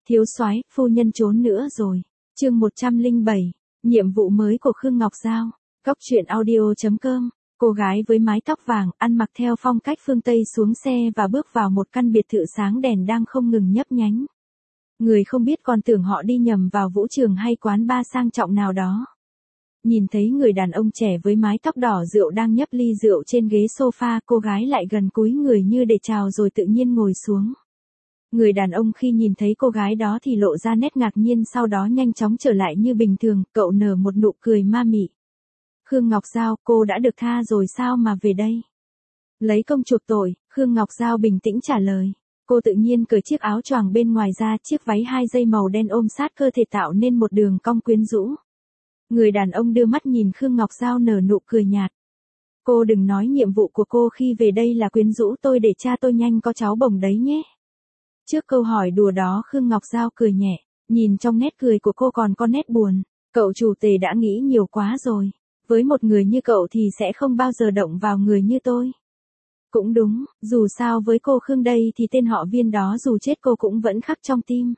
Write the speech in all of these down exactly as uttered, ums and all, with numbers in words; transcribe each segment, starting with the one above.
Thiếu soái, phu nhân trốn nữa rồi. Chương một trăm lẻ bảy, nhiệm vụ mới của Khương Ngọc Giao. Cóc truyện audio chấm com. Cô gái với mái tóc vàng, ăn mặc theo phong cách phương Tây xuống xe và bước vào một căn biệt thự sáng đèn đang không ngừng nhấp nhánh. Người không biết còn tưởng họ đi nhầm vào vũ trường hay quán bar sang trọng nào đó. Nhìn thấy người đàn ông trẻ với mái tóc đỏ rượu đang nhấp ly rượu trên ghế sofa, cô gái lại gần cúi người như để chào rồi tự nhiên ngồi xuống. Người đàn ông khi nhìn thấy cô gái đó thì lộ ra nét ngạc nhiên, sau đó nhanh chóng trở lại như bình thường, cậu nở một nụ cười ma mị. Khương Ngọc Giao, cô đã được tha rồi sao mà về đây? Lấy công chuộc tội, Khương Ngọc Giao bình tĩnh trả lời. Cô tự nhiên cởi chiếc áo choàng bên ngoài ra, chiếc váy hai dây màu đen ôm sát cơ thể tạo nên một đường cong quyến rũ. Người đàn ông đưa mắt nhìn Khương Ngọc Giao nở nụ cười nhạt. Cô đừng nói nhiệm vụ của cô khi về đây là quyến rũ tôi để cha tôi nhanh có cháu bồng đấy nhé. Trước câu hỏi đùa đó Khương Ngọc Giao cười nhẹ, nhìn trong nét cười của cô còn có nét buồn. Cậu chủ tề đã nghĩ nhiều quá rồi. Với một người như cậu thì sẽ không bao giờ động vào người như tôi. Cũng đúng, dù sao với cô Khương đây thì tên họ Viên đó dù chết cô cũng vẫn khắc trong tim.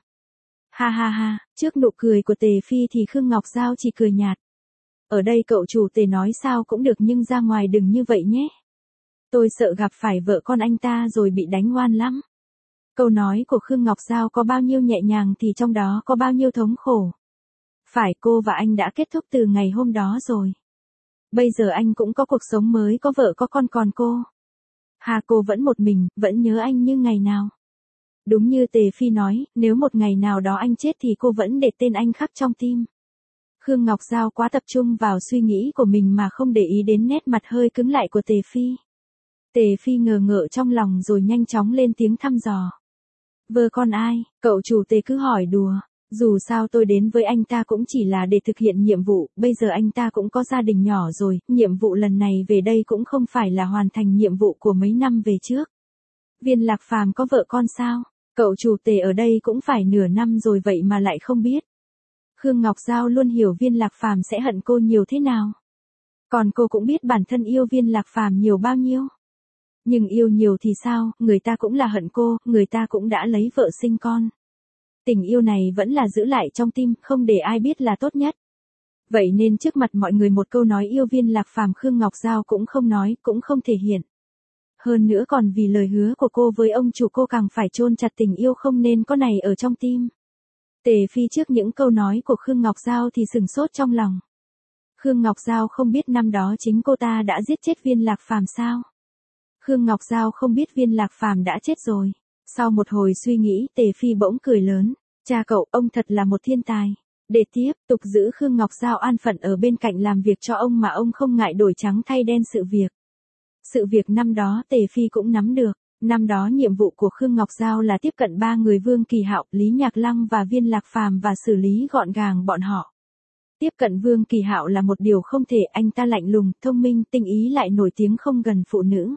Ha ha ha, trước nụ cười của Tề Phi thì Khương Ngọc Giao chỉ cười nhạt. Ở đây cậu chủ Tề nói sao cũng được nhưng ra ngoài đừng như vậy nhé. Tôi sợ gặp phải vợ con anh ta rồi bị đánh oan lắm. Câu nói của Khương Ngọc Giao có bao nhiêu nhẹ nhàng thì trong đó có bao nhiêu thống khổ. Phải, cô và anh đã kết thúc từ ngày hôm đó rồi. Bây giờ anh cũng có cuộc sống mới, có vợ có con, còn cô. Hà, cô vẫn một mình, vẫn nhớ anh như ngày nào. Đúng như Tề Phi nói, nếu một ngày nào đó anh chết thì cô vẫn để tên anh khắc trong tim. Khương Ngọc Giao quá tập trung vào suy nghĩ của mình mà không để ý đến nét mặt hơi cứng lại của Tề Phi. Tề Phi ngờ ngợ trong lòng rồi nhanh chóng lên tiếng thăm dò. Vợ con ai, cậu chủ Tề cứ hỏi đùa. Dù sao tôi đến với anh ta cũng chỉ là để thực hiện nhiệm vụ, bây giờ anh ta cũng có gia đình nhỏ rồi, nhiệm vụ lần này về đây cũng không phải là hoàn thành nhiệm vụ của mấy năm về trước. Viên Lạc Phàm có vợ con sao? Cậu chủ Tề ở đây cũng phải nửa năm rồi vậy mà lại không biết. Khương Ngọc Giao luôn hiểu Viên Lạc Phàm sẽ hận cô nhiều thế nào. Còn cô cũng biết bản thân yêu Viên Lạc Phàm nhiều bao nhiêu. Nhưng yêu nhiều thì sao, người ta cũng là hận cô, người ta cũng đã lấy vợ sinh con. Tình yêu này vẫn là giữ lại trong tim, không để ai biết là tốt nhất. Vậy nên trước mặt mọi người một câu nói yêu Viên Lạc Phàm Khương Ngọc Giao cũng không nói, cũng không thể hiện. Hơn nữa còn vì lời hứa của cô với ông chủ cô càng phải chôn chặt tình yêu không nên có này ở trong tim. Tề Phi trước những câu nói của Khương Ngọc Giao thì sừng sốt trong lòng. Khương Ngọc Giao không biết năm đó chính cô ta đã giết chết Viên Lạc Phàm sao? Khương Ngọc Giao không biết Viên Lạc Phàm đã chết rồi. Sau một hồi suy nghĩ, Tề Phi bỗng cười lớn. Cha cậu, ông thật là một thiên tài. Để tiếp tục giữ Khương Ngọc Giao an phận ở bên cạnh làm việc cho ông mà ông không ngại đổi trắng thay đen sự việc. Sự việc năm đó Tề Phi cũng nắm được. Năm đó nhiệm vụ của Khương Ngọc Giao là tiếp cận ba người Vương Kỳ Hạo, Lý Nhạc Lăng và Viên Lạc Phàm và xử lý gọn gàng bọn họ. Tiếp cận Vương Kỳ Hạo là một điều không thể, anh ta lạnh lùng, thông minh, tinh ý lại nổi tiếng không gần phụ nữ.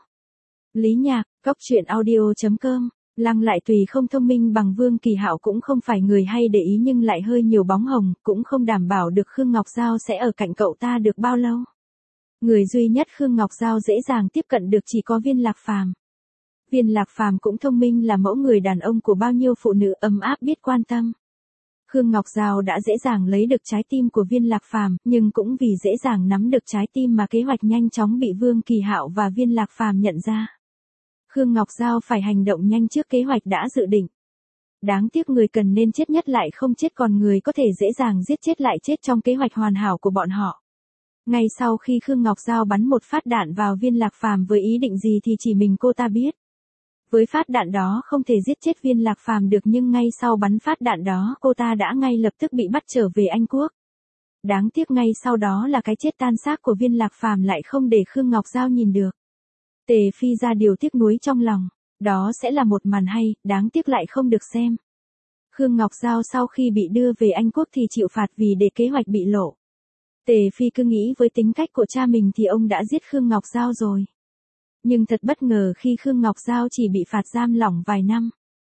Lý Nhạc, Cóc truyện audio chấm com. Lăng lại tùy không thông minh bằng Vương Kỳ Hạo cũng không phải người hay để ý nhưng lại hơi nhiều bóng hồng, cũng không đảm bảo được Khương Ngọc Giao sẽ ở cạnh cậu ta được bao lâu. Người duy nhất Khương Ngọc Giao dễ dàng tiếp cận được chỉ có Viên Lạc Phàm. Viên Lạc Phàm cũng thông minh, là mẫu người đàn ông của bao nhiêu phụ nữ ấm áp biết quan tâm. Khương Ngọc Giao đã dễ dàng lấy được trái tim của Viên Lạc Phàm, nhưng cũng vì dễ dàng nắm được trái tim mà kế hoạch nhanh chóng bị Vương Kỳ Hạo và Viên Lạc Phàm nhận ra. Khương Ngọc Giao phải hành động nhanh trước kế hoạch đã dự định. Đáng tiếc người cần nên chết nhất lại không chết, còn người có thể dễ dàng giết chết lại chết trong kế hoạch hoàn hảo của bọn họ. Ngay sau khi Khương Ngọc Giao bắn một phát đạn vào Viên Lạc Phàm với ý định gì thì chỉ mình cô ta biết. Với phát đạn đó không thể giết chết Viên Lạc Phàm được, nhưng ngay sau bắn phát đạn đó cô ta đã ngay lập tức bị bắt trở về Anh Quốc. Đáng tiếc ngay sau đó là cái chết tan xác của Viên Lạc Phàm lại không để Khương Ngọc Giao nhìn được. Tề Phi ra điều tiếc nuối trong lòng, đó sẽ là một màn hay, đáng tiếc lại không được xem. Khương Ngọc Giao sau khi bị đưa về Anh Quốc thì chịu phạt vì để kế hoạch bị lộ. Tề Phi cứ nghĩ với tính cách của cha mình thì ông đã giết Khương Ngọc Giao rồi. Nhưng thật bất ngờ khi Khương Ngọc Giao chỉ bị phạt giam lỏng vài năm.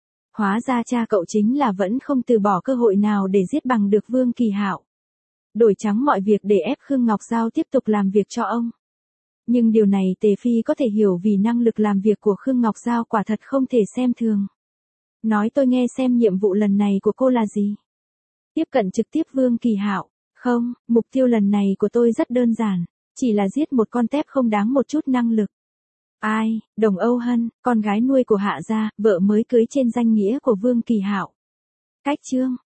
Hóa ra cha cậu chính là vẫn không từ bỏ cơ hội nào để giết bằng được Vương Kỳ Hạo. Đổi trắng mọi việc để ép Khương Ngọc Giao tiếp tục làm việc cho ông. Nhưng điều này Tề Phi có thể hiểu vì năng lực làm việc của Khương Ngọc Giao quả thật không thể xem thường. Nói tôi nghe xem nhiệm vụ lần này của cô là gì? Tiếp cận trực tiếp Vương Kỳ Hạo. Không, mục tiêu lần này của tôi rất đơn giản. Chỉ là giết một con tép không đáng một chút năng lực. Ai, Đồng Âu Hân, con gái nuôi của Hạ gia, vợ mới cưới trên danh nghĩa của Vương Kỳ Hạo. Cách chương.